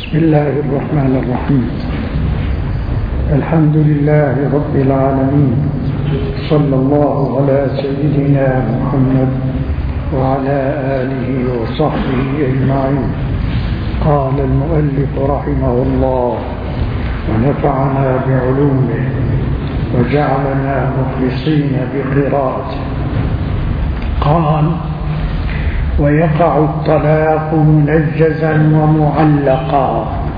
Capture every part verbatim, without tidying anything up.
بسم الله الرحمن الرحيم. الحمد لله رب العالمين، صلى الله على سيدنا محمد وعلى آله وصحبه أجمعين. قال المؤلف رحمه الله ونفعنا بعلومه وجعلنا مخلصين بقراءته. قال: ويقع الطلاق منجزا ومعلقا.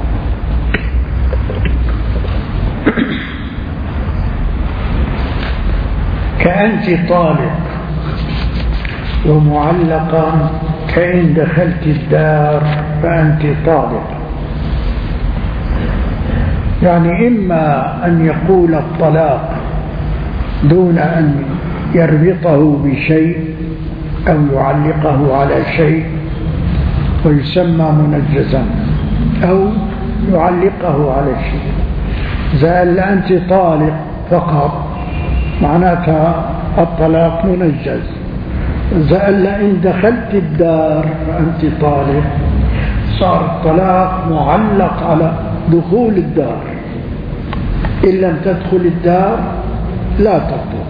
كأنت طالق، ومعلقا كإن دخلت الدار فأنت طالق. يعني إما أن يقول الطلاق دون أن يربطه بشيء أو يعلقه على شيء ويسمى منجزا، أو يعلقه على شيء. زال أنت طالق فقط معناتها الطلاق منجز. زال إن دخلت الدار فأنت طالق، صار الطلاق معلق على دخول الدار. إن لم تدخل الدار لا تطلق.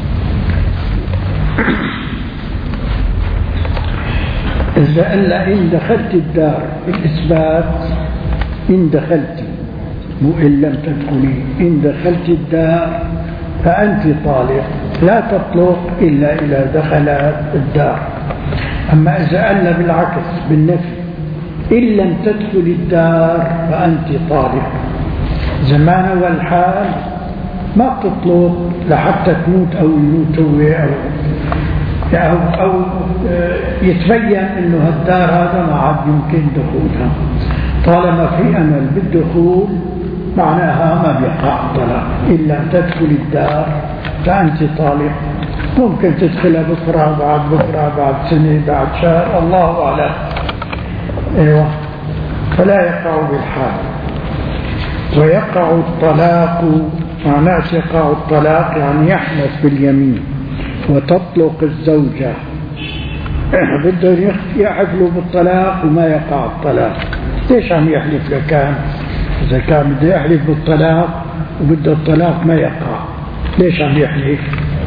زال إن دخلت الدار بالإثبات، إن دخلت مو إن لم تدخلي، إن دخلت الدار فأنت طالق، لا تطلق إلا إذا دخل الدار. أما إذا قال بالعكس بالنفي، إن لم تدخل الدار فأنت طالق، زمان والحال ما تطلق لحتى تموت أو يموت هو أو أو, أو يتبين إنه هالدار هذا ما عاد يمكن دخولها. طالما في أمل بالدخول معناها ما بيقع الطلاق. إن لم تدخل الدار فأنت طالق. ممكن تدخلها بكرة، بعد بكرة، بعد سنة، بعد شهر، الله أعلم. أيوة. فلا يقع بالحال. ويقع الطلاق، معناه يقع الطلاق يعني يحلف باليمين وتطلق الزوجة. بده يحلف بالطلاق وما يقع الطلاق. ليش عم يحلف لكان؟ إذا كان بده يحلف بالطلاق وبده الطلاق ما يقع، ليش عم يحلف؟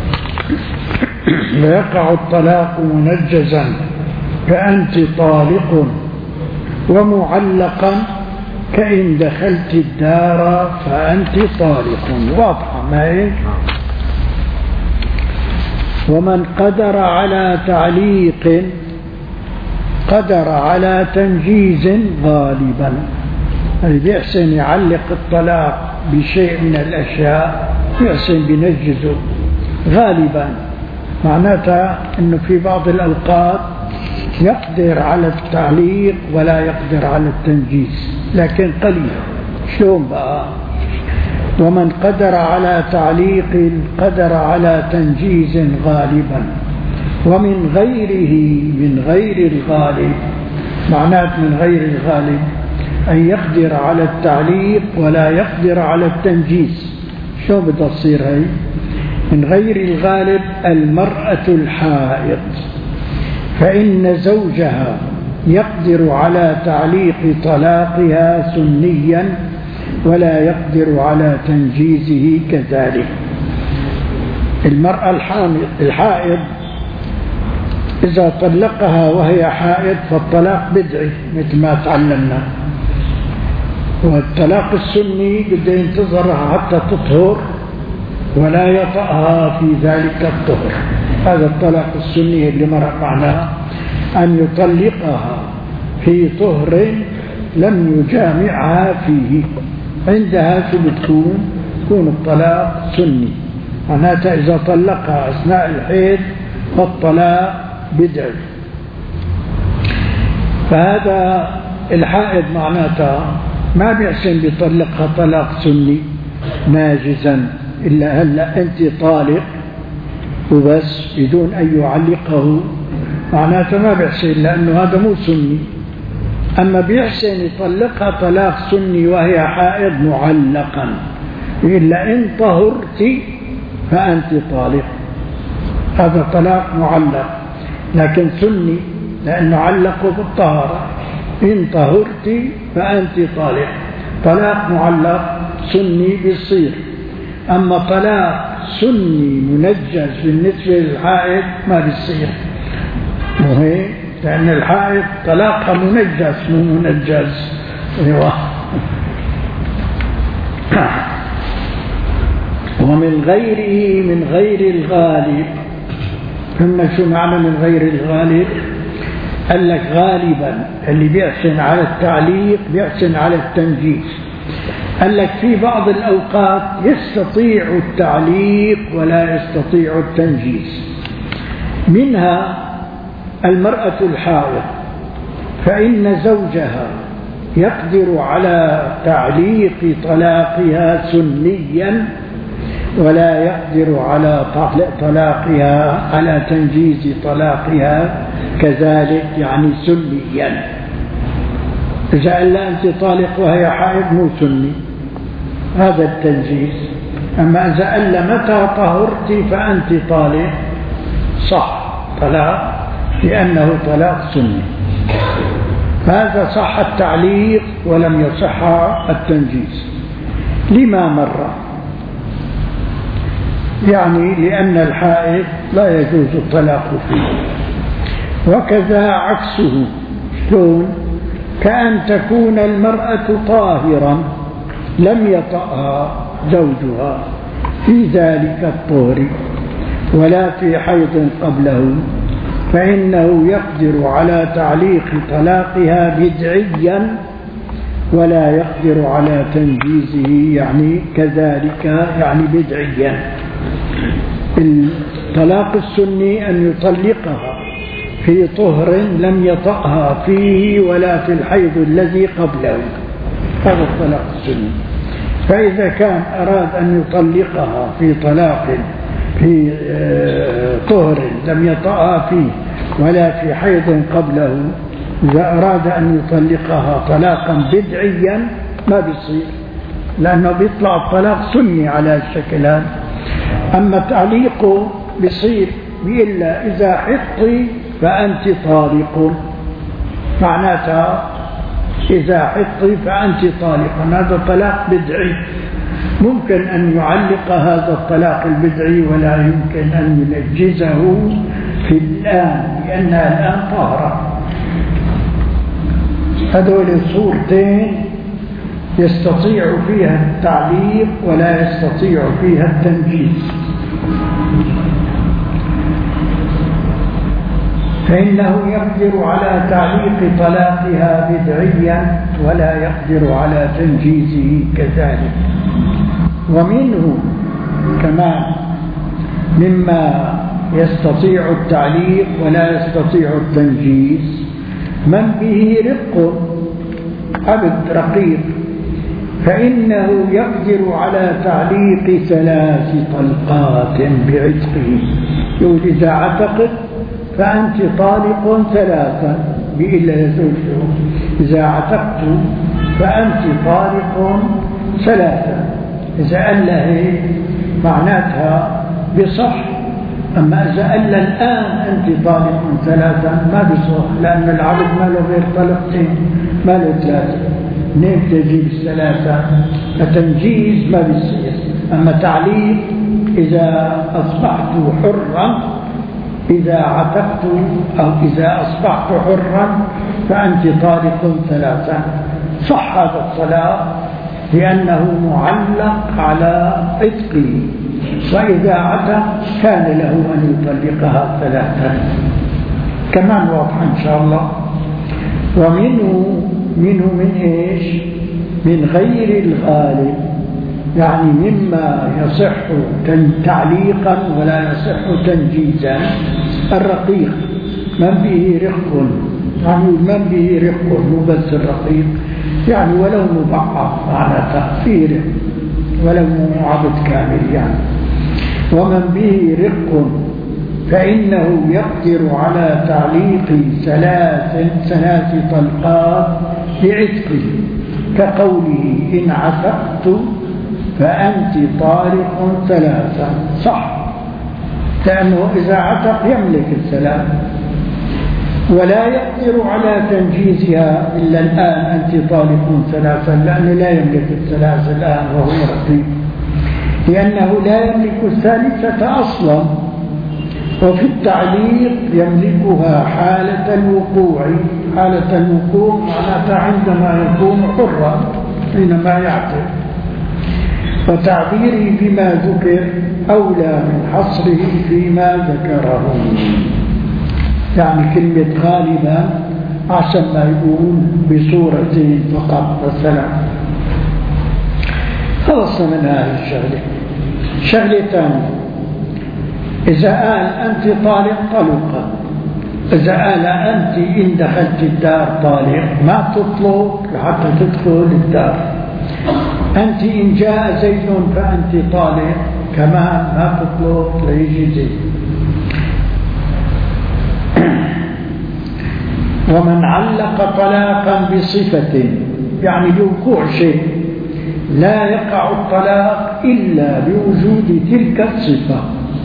ويقع الطلاق منجزا كأنت طالق، ومعلقا كإن دخلت الدار فأنت طالق. واضحة ما هيك؟ ومن قدر على تعليق قدر على تنجيز غالبا. اللي بيحسن يعلق الطلاق بشيء من الأشياء بيحسن بينجزه غالبا. معناتها أنه في بعض الأوقات يقدر على التعليق ولا يقدر على التنجيز، لكن قليل. شلون بقى؟ ومن قدر على تعليق قدر على تنجيز غالبا. ومن غيره، من غير الغالب، معنات من غير الغالب أن يقدر على التعليق ولا يقدر على التنجيز. شو بدها تصير هي؟ من غير الغالب المرأة الحائض، فإن زوجها يقدر على تعليق طلاقها سنيا ولا يقدر على تنجيزه كذلك. المرأة الحائض إذا طلقها وهي حائض فالطلاق بدعي مثل ما تعلمنا. والطلاق السني بده ينتظرها حتى تطهر ولا يطأها في ذلك الطهر. هذا الطلاق السني اللي مر معنا، أن يطلقها في طهر لم يجامعها فيه. عندها شو بتكون؟ تكون الطلاق سني. معناتها إذا طلقها أثناء الحيض فالطلاق بدعي. فهذا الحائض معناتها ما بيحسن بيطلقها طلاق سني ناجزا، إلا هلا أنت طالق وبس بدون أن يعلقه، معناته ما بيحسن لأنه هذا مو سني. أما بيحسن يطلقها طلاق سني وهي حائض معلقا، إلا إن طهرت فأنت طالق. هذا طلاق معلق، لكن سني لأنه علقوا بالطهارة. إن طهرت فأنت طالق. طلاق معلق سني بيصير، أما طلاق سني منجز بالنسبة للحائض ما بيصير. وهي لأن الحائض طلاقها منجز مو منجز. ومن غيره من غير الغالب. فهمنا شو معنى من غير الغالب؟ قال لك غالبا اللي بيحسن على التعليق بيحسن على التنجيز. قال لك في بعض الأوقات يستطيع التعليق ولا يستطيع التنجيز. منها المرأة الحائض، فإن زوجها يقدر على تعليق طلاقها سنيا ولا يقدر على طلاقها على تنجيز طلاقها كذلك، يعني سنيا. إذا قال لها أنت طالق وهي حائض مو سني، هذا التنجيز. أما إذا قال لها متى طهرت فأنت طالق صح طلاق، لأنه طلاق سني. هذا صح التعليق ولم يصح التنجيز. لما مر؟ يعني لأن الحائض لا يجوز الطلاق فيه. وكذا عكسه. شلون؟ كأن تكون المرأة طاهرا لم يطأها زوجها في ذلك الطهر ولا في حيض قبله، فإنه يقدر على تعليق طلاقها بدعيا ولا يقدر على تنجيزه، يعني كذلك يعني بدعيا. الطلاق السني أن يطلقها في طهر لم يطأها فيه ولا في الحيض الذي قبله، هذا الطلاق السني. فإذا كان أراد أن يطلقها في طلاق في طهر لم يطأها فيه ولا في حيض قبله، إذا أراد أن يطلقها طلاقا بدعيا ما بيصير، لأنه بيطلع الطلاق سني على الشكل هذا. أما تعليقه بيصير إلا إذا حطي فأنت طالق، معناتها إذا حطي فأنت طالق، هذا طلاق بدعي. ممكن أن يعلق هذا الطلاق البدعي ولا يمكن أن ينجزه في الآن لأنها الآن طاهرة. هذول الصورتين يستطيع فيها التعليق ولا يستطيع فيها التنجيز. فإنه يقدر على تعليق طلاقها بدعيا ولا يقدر على تنجيزه كذلك. ومنه كمان مما يستطيع التعليق ولا يستطيع التنجيز من به رق، عبد رقيق، فإنه يقدر على تعليق ثلاث طلقات بعتقه. يقول إذا عتقت فأنت طالق ثلاثا بإلا زوجه، إذا عتقت فأنت طالق ثلاثا. إذا قال له معناتها بصح، أما إذا قال الآن أنت طالق ثلاثا ما بصح، لأن العبد ما له غير طلقتين ما له ثلاثة، منين تجيب الثلاثة؟ التنجيز ما بيصير. أما تعليق إذا أصبحت حرا، إذا عتقت أو إذا أصبحت حرا فأنت طالق ثلاثا، صح هذا الطلاق لأنه معلق على عتقه. وإذا عتق كان له أن يطلقها ثلاثا، كمان واضح إن شاء الله. ومنه منه من إيش؟ من غير الغالب، يعني مما يصح تعليقا ولا يصح تنجيزا. الرقيق من به رق، يعني من به رق مو بس الرقيق، يعني ولو مضعف معنى فيه رق ولو عبد كامل يعني. ومن به رق فإنه يقدر على تعليق ثلاث ثلاث طلقات بعتقه، كقوله إن عتقت فأنت طالق ثلاثا، صح، لأنه إذا عتق يملك الثلاث. ولا يقدر على تنجيزها إلا الآن أنت طالق ثلاثا، لأنه لا يملك الثلاث الآن وهو رقيق، لأنه لا يملك الثالثة أصلا. وفي التعليق يملكها حالة الوقوع. حالة الوقوع معناتها عندما يكون حرا حينما يعتق. وتعبيري بما ذكر أولى من حصره فيما ذكره، يعني كلمة غالبا عشان ما يقول بصورة فقط مثلا. خلصنا من هذه الشغلة. شغلة ثانية، إذا قال أنت طالق طلقا، إذا قال أنت إن دخلت الدار طالق ما تطلق حتى تدخل الدار. أنت إن جاء زيد فأنت طالق كمان ما تطلق ليجي زيد. ومن علق طلاقا بصفة، يعني بوقوع شيء، لا يقع الطلاق إلا بوجود تلك الصفة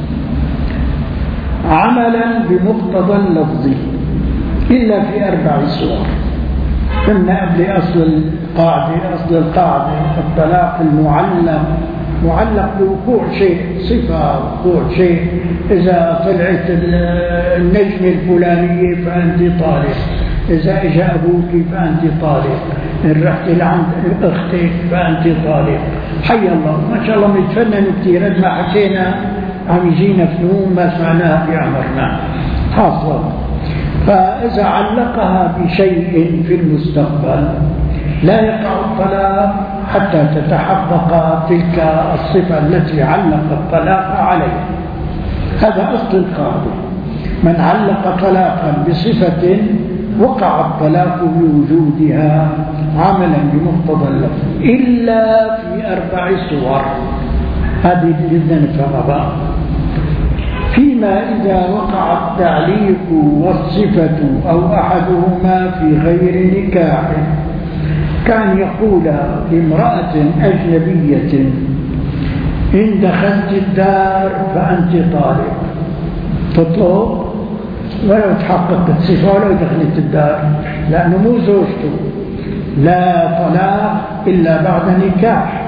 عملا بمقتضى اللفظ إلا في أربع صور. كنا قبل أصل القاعدة أصل القاعدة الطلاق المعلق معلق بوقوع شيء، صفة وقوع شيء. إذا طلعت النجمة الفلانية فأنت طالق، إذا إجا أبوك فأنت طالق، إن رحت لعند أختك فأنت طالق. حي الله، ما شاء الله متفنن كثير. قد ما حكينا عم يجينا فنون ما سمعناها في عمرنا حاصل. فإذا علقها بشيء في المستقبل لا يقع الطلاق حتى تتحقق تلك الصفة التي علق الطلاق عليها. هذا أصل القاعدة. من علق طلاقا بصفة وقع الطلاق بوجودها عملا بمقتضى اللفظ إلا في أربع صور. هذه جدا نفهمها. فيما إذا وقع التعليق والصفة أو أحدهما في غير نكاح، كان يقول لامرأة أجنبية إن دخلت الدار فأنت طالق، تطلق ولو تحققت الصفة ولو دخلت الدار، لأنه مو زوجته. لا طلاق إلا بعد نكاح.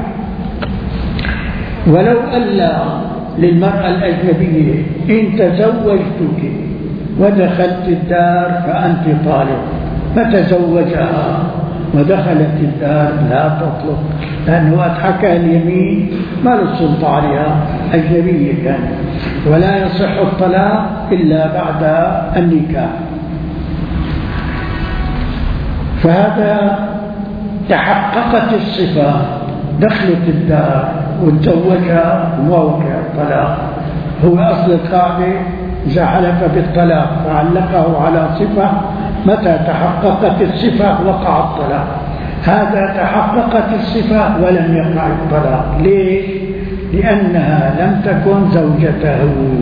ولو ألا للمرأة الأجنبية إن تزوجتك ودخلت الدار فأنت طالق، فتزوجها ودخلت الدار لا تطلق، لأنه وقت حكى اليمين ما له سلطة عليها، أجنبية كانت. ولا يصح الطلاق إلا بعد النكاح. فهذا تحققت الصفة، دخلت الدار وتزوجها ووقع الطلاق. هو أصل القاعدة إذا حلف بالطلاق فعلقه على صفة، متى تحققت الصفة وقع الطلاق. هذا تحققت الصفة ولم يقع الطلاق. ليش؟ لأنها لم تكن زوجته.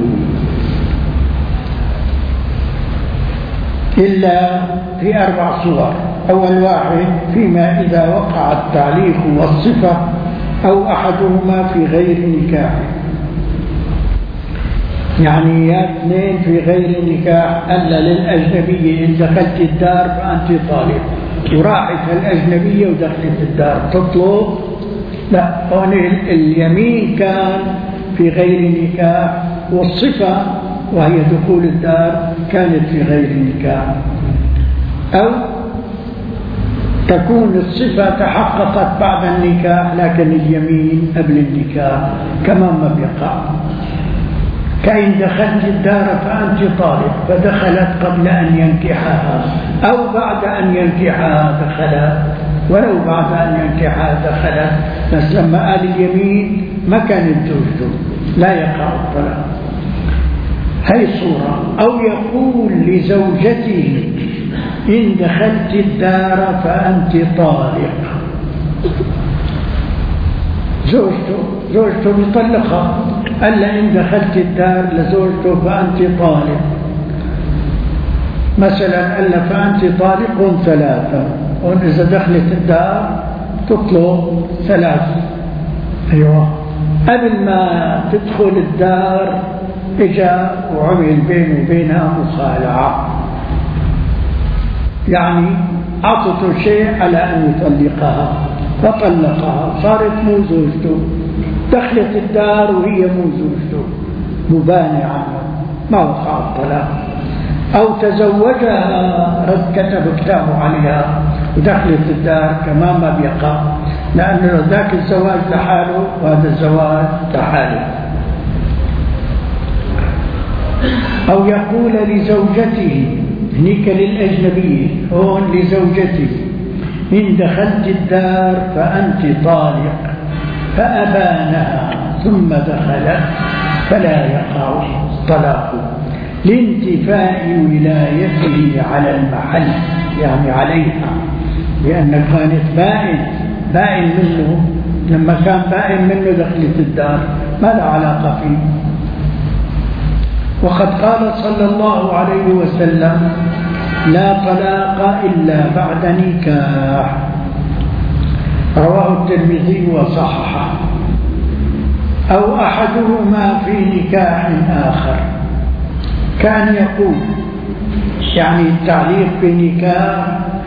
إلا في أربع صور. أول واحد فيما إذا وقع التعليق والصفة أو أحدهما في غير نكاح، يعني يا اثنين في غير نكاح. ألا للأجنبية إن دخلت الدار فأنت طالق، وراحت الأجنبية ودخلت الدار تطلق؟ لا، هون اليمين كان في غير نكاح، والصفة وهي دخول الدار كانت في غير نكاح. أو تكون الصفة تحققت بعد النكاح لكن اليمين قبل النكاح، كمان ما بيقع. كأن دخلت الدار فأنت طالق، فدخلت قبل أن ينكحها أو بعد أن ينكحها دخلت، ولو بعد أن ينكحها دخلت، بس لما قال اليمين ما كانت زوجته، لا يقع الطلاق. هي صورة. أو يقول لزوجته إن دخلت الدار فأنت طالق، زوجته زوجته يطلقها، ألا إن دخلت الدار لزوجته فأنت طالق. مثلا ألا فأنت طالق ثلاثة، وإذا دخلت الدار تطلق ثلاثة. أيوة، قبل ما تدخل الدار إجا وعمل بينه وبينها مخالعة، يعني أعطته شيء على أن يطلقها فطلقها، صارت مو زوجته، دخلت الدار وهي مو زوجته، مبانع عنه، ما وقع الطلاق. أو تزوجها، رد كتب كتابه عليها ودخلت الدار، كمان ما بيقع، لأن ذاك الزواج لحاله وهذا الزواج لحاله. أو يقول لزوجته، هنيك للأجنبية، هون لزوجته: إن دخلت الدار فأنت طالق، فأبانها ثم دخلت فلا يقع الطلاق لانتفاء ولايته على المحل، يعني عليها، لأن كانت بائن بائن منه، لما كان بائن منه دخلت الدار ما له علاقة فيه. وقد قال صلى الله عليه وسلم: لا طلاق إلا بعد نكاح، رواه الترمذي وصححه. أو أحدهما في نكاح آخر، كان يقول يعني التعليق في نكاح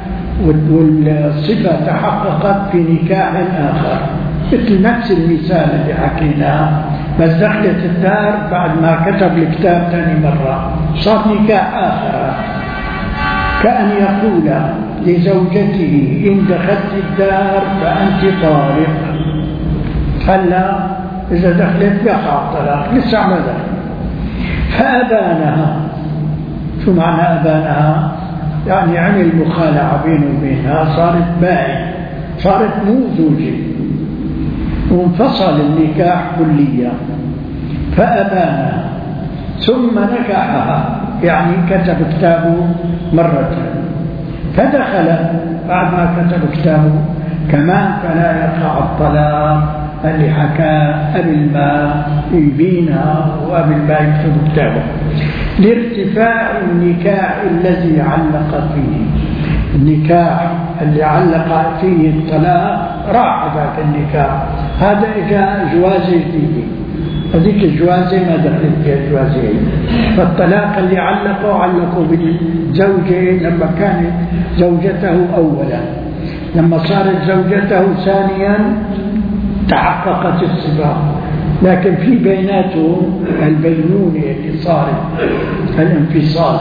والصفة تحققت في نكاح آخر، مثل نفس المثال اللي حكيناه، بس دخلت الدار بعد ما كتب الكتاب ثاني مرة، صار نكاح آخر. كأن يقول لزوجته: إن دخلت الدار فأنت طالق. هلا إذا دخلت يقع الطلاق، لسه ما دخل. فأبانها. شو معنى أبانها؟ يعني عمل مخالعة بينه وبينها، صارت بائن، صارت مو زوجة، وانفصل النكاح كليا. فأبانها ثم نكحها، يعني كتب كتابه مرة، فدخل بعد ما كتب كتابه كمان، فلا يقع الطلاق اللي حكاه قبل ما يبينها وقبل ما يكتب كتابه، لارتفاع النكاح الذي علق فيه. النكاح اللي علق فيه الطلاق راح ذاك النكاح، هذا إجا جوازة جديدة، هذيك الجوازة ما دخلت فيها جوازة. فالطلاق اللي علقوا علقوا بالزوجة لما كانت زوجته أولا، لما صارت زوجته ثانيا تحققت الصفة، لكن في بيناتهم البينونة اللي صارت الانفصال.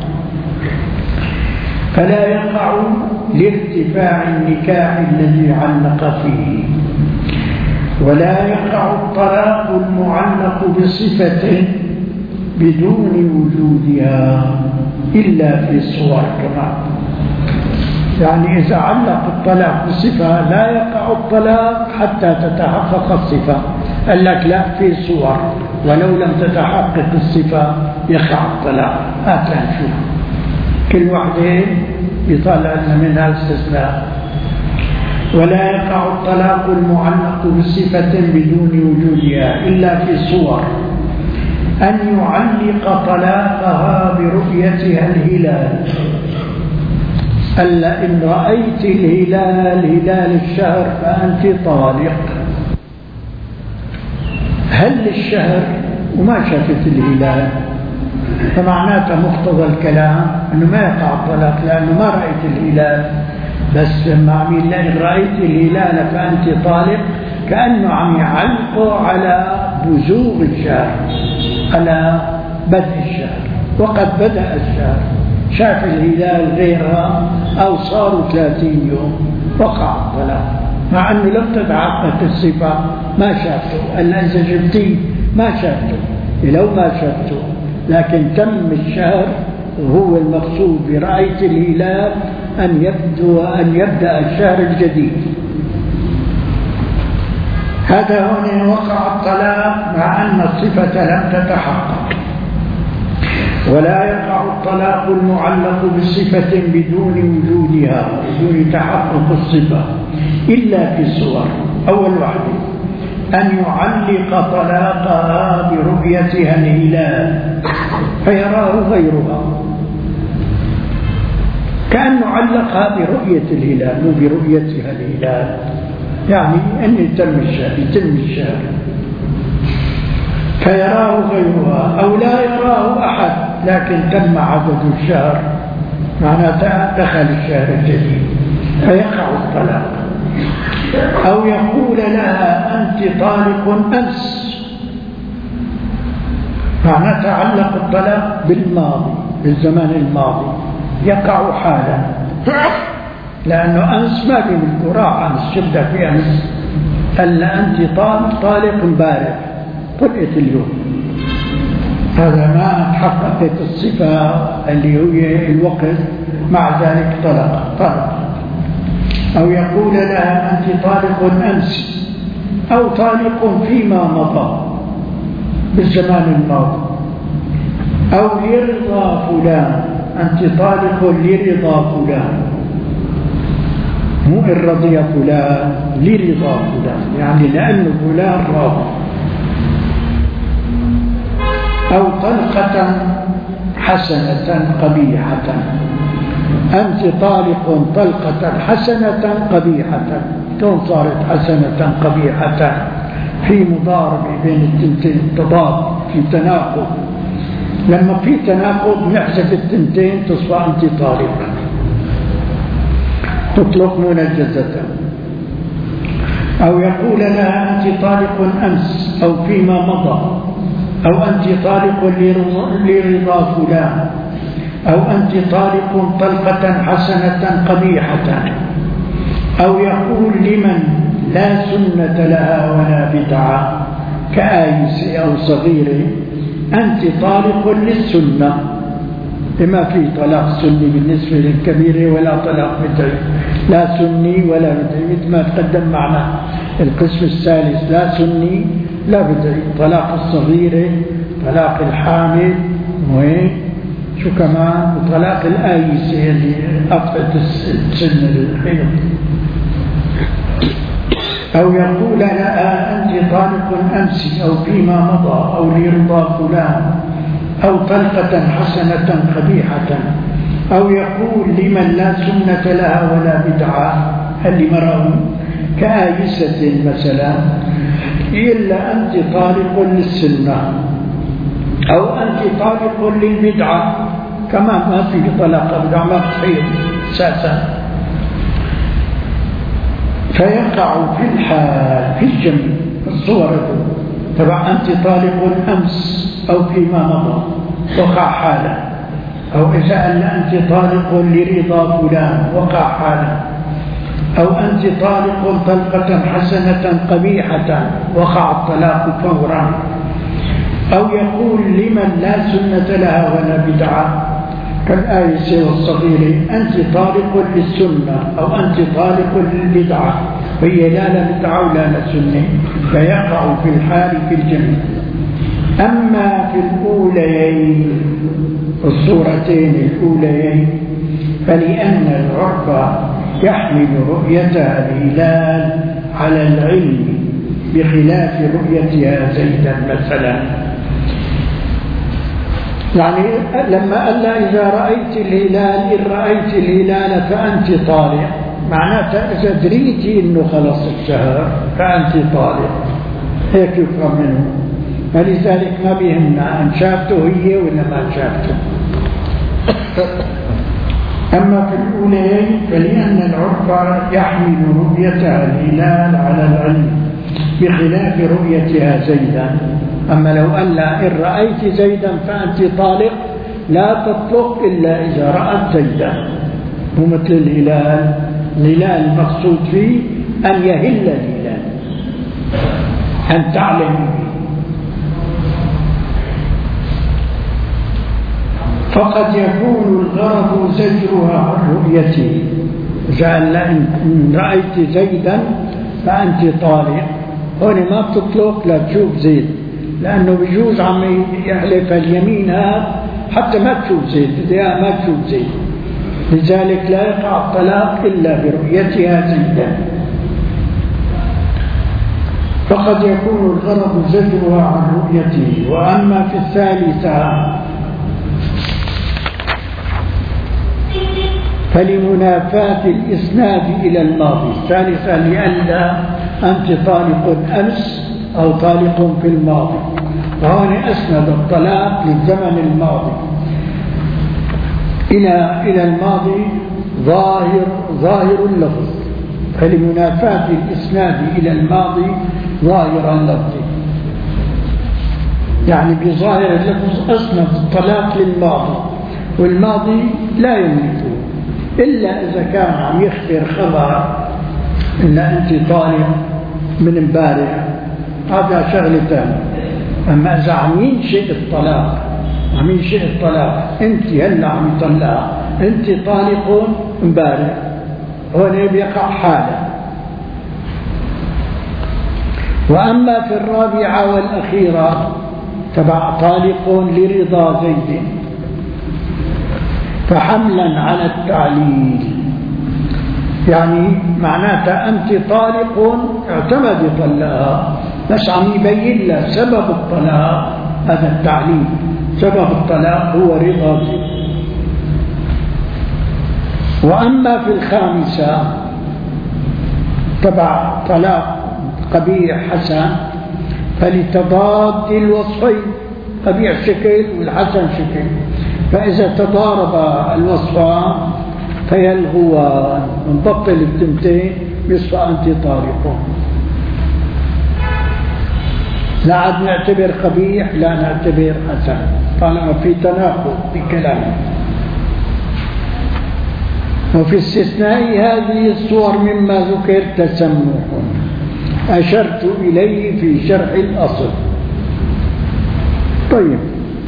فلا يقع لارتفاع النكاح الذي علق فيه. ولا يقع الطلاق المعلق بصفة بدون وجودها إلا في صور كمان. يعني إذا علق الطلاق بصفة لا يقع الطلاق حتى تتحقق الصفة. قال لك لا، في صور ولو لم تتحقق الصفة يقع الطلاق. هات نشوف كل واحدة يطلع لنا منها استثناء. ولا يقع الطلاق المعلق بصفة بدون وجودها إلا في صور: أن يعلق طلاقها برؤيتها الهلال. ألا إن رأيت الهلال هلال الشهر فأنت طالق. هل الشهر وما شافت الهلال، فمعناته مقتضى الكلام أنه ما يقع الطلاق لأنه ما رأيت الهلال. بس لما عم يقول إن رأيت الهلال فأنت طالق، كأنه عم يعلقه على بزوغ الشهر، على بدء الشهر، وقد بدأ الشهر، شاف الهلال غيرها أو صاروا ثلاثين يوم وقع الطلاق، مع أنه لم تتحقق الصفة، ما شافته. ألا إذا جبتيه ما شافته، لو ما شافته، لكن تم الشهر وهو المقصود برأية الهلال أن يبدو أن يبدأ الشهر الجديد. هذا هنا وقع الطلاق مع أن الصفة لم تتحقق. ولا يقع الطلاق المعلق بصفة بدون وجودها، بدون تحقق الصفة، إلا في صور. أول واحدة أن يعلق طلاقها برؤيتها الهلال فيراه غيرها، كأنه علقها برؤية الهلال مو برؤيتها الهلال، يعني أن يتم الشهر يتم الشهر فيراه غيرها، أو لا يراه أحد لكن تم عدد الشهر معناتها دخل الشهر الجديد فيقع الطلاق. أو يقول لها أنت طالق أمس، معناتها علق الطلاق بالماضي، بالزمان الماضي، يقع حالا، لأنه أمس ما بيملكوا، راح أمس، شبدأ في أمس، قال أنت طالق طالق امبارح، طلقت اليوم، هذا ما تحققت الصفة اللي هي الوقت، مع ذلك طلق طلق. أو يقول لها أنت طالق أمس، أو طالق فيما مضى بالزمان الماضي، أو لرضا فلان، أنت طالق لرضا فلان، مو إن رضي فلان، لرضا فلان، يعني لأن فلان راضي. أو طلقة حسنة قبيحة، أنت طالق طلقة حسنة قبيحة، كون صارت حسنة قبيحة، في مضاربة بين التنتين، تضاد، في تناقض، لما في تناقض نحذف التنتين تصبح أنت طالق، تطلق منجزة. أو يقول لها أنت طالق أمس أو فيما مضى، أو أنت طالق لرضا فلان، أو أنت طالق طلقة حسنة قبيحة. أو يقول لمن لا سنة لها ولا بدعة كآيس أو صغير، أنت طالق للسنة، لما في طلاق سني بالنسبة للكبير ولا طلاق بدعي، لا سني ولا بدعي، مثل ما تقدم معنا القسم الثالث، لا سني لا بدعي، طلاق الصغيرة، طلاق الحامل، وين شو كمان، وطلاق الآيسة اللي أقفت السن الحيض. أو يقول لها أنت طالق أمس أو فيما مضى، أو لرضا فلان، أو طلقة حسنة قبيحة. أو يقول لمن لا سنة لها ولا بدعة، هل مرأة كآيسة مثلا، إلا أنت طالق للسنة، أو أنت طالق للبدعة، كمان ما في طلاق بدعة، ما تصير أساسا. فيقع في الحال في الجميع الصور تبع أنت طالق أمس أو فيما مضى وقع حالا، أو إذا قال أنت طالق لرضا فلان وقع حالا، أو أنت طالق طلقة حسنة قبيحة وقع الطلاق فورا. أو يقول لمن لا سنة لها ولا بدعة كالآيس والصغير، أنت طالق للسنة أو أنت طالق للبدعة، وهي لا لا بدعة ولا لا سنة، فيقع في الحال في الجميع. أما في الأوليين الصورتين الأوليين فلأن العرف يحمل رؤيتها الهلال على العلم بخلاف رؤيتها زيدا مثلا. يعني لما قال إذا رأيت الهلال إن رأيت الهلال فأنت طالق، معناته إذا دريتي إنه خلص الشهر فأنت طالق، هيك يفهم منه. فلذلك ما بيهمنا أن شافته هي ولا ما شافته. أما في الأولين فلأن العرف يحمل رؤيتها الهلال على العلم بخلاف رؤيتها زيدا. أما لو قال إن رأيت زيدا فأنت طالق، لا تطلق إلا إذا رأت زيدا، ومثل الهلال، الهلال المقصود فيه أن يهل الهلال، أن تعلم. فقد يكون الغرض زجرها عن رؤيته، قال إن رأيت زيدا فأنت طالق، هون ما بتطلق لا تشوف زيد، لأنه بيجوز عم يحلف اليمين هذا حتى ما تشوف زيد، بدها ما تشوف زيد، لذلك لا يقع الطلاق إلا برؤيتها زيدا. فقد يكون الغرض زجرها عن رؤيته. وأما في الثالثة فلمنافاة الإسناد إلى الماضي، الثالثة لأن أنت طالق أمس أو طالق في الماضي، وهنا أسند الطلاق للزمن الماضي. إلى إلى الماضي ظاهر ظاهر اللفظ، فلمنافاة الإسناد إلى الماضي ظاهر اللفظ، يعني بظاهر اللفظ أسند الطلاق للماضي، والماضي لا يملكه إلا إذا كان عم يخبر خبر إن أنت طالق من امبارح، هذا شغلة ثانية. أما إذا عم ينشئ الطلاق، عم ينشئ الطلاق، أنت هلا عم يطلق، أنت طالق امبارح، هون بيقع حاله. وأما في الرابعة والأخيرة تبع طالق لرضا زيد، فحملا على التعليل، يعني معناتها أنت طالق اعتمد طلقها، بس عم يبين لها سبب الطلاق، هذا التعليل، سبب الطلاق هو رضا زيد. وأما في الخامسة تبع طلاق قبيح حسن، فلتضاد الوصفين، قبيح شكل والحسن شكل، فإذا تضارب الوصفان فيلغوان، نبطل التنتين بيصفى أنت طارق، لا عاد نعتبر قبيح لا نعتبر حسن، طالما في تناقض بكلامه. وفي استثناء هذه الصور مما ذكر تسمح أشرت إليه في شرح الأصل. طيب،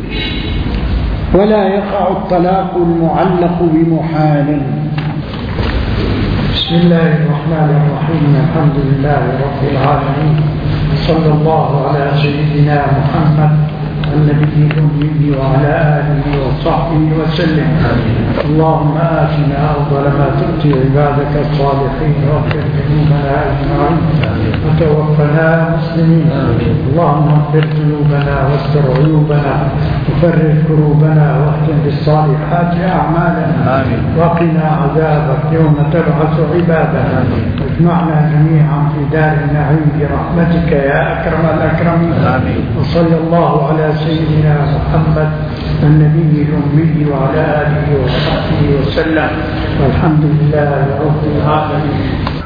ولا يقع الطلاق المعلق بمحال. بسم الله الرحمن الرحيم، الحمد لله رب العالمين، صلى الله على سيدنا محمد النبي الأمي وعلى آله وصحبه وسلم. اللهم آتنا أفضل ما تؤتي عبادك الصالحين، واغفر ذنوبنا أجمعين، وتوفنا مسلمين. اللهم اغفر ذنوبنا واستر عيوبنا، وفرج كروبنا، واختم بالصالحات أعمالنا، وقنا عذابك يوم تبعث عبادك. واجمعنا جميعا في دار النعيم برحمتك يا أكرم الأكرمين. وصلى الله على سيدنا محمد النبي الأمي وعلى آله وصحبه وسلم، والحمد لله رب العالمين.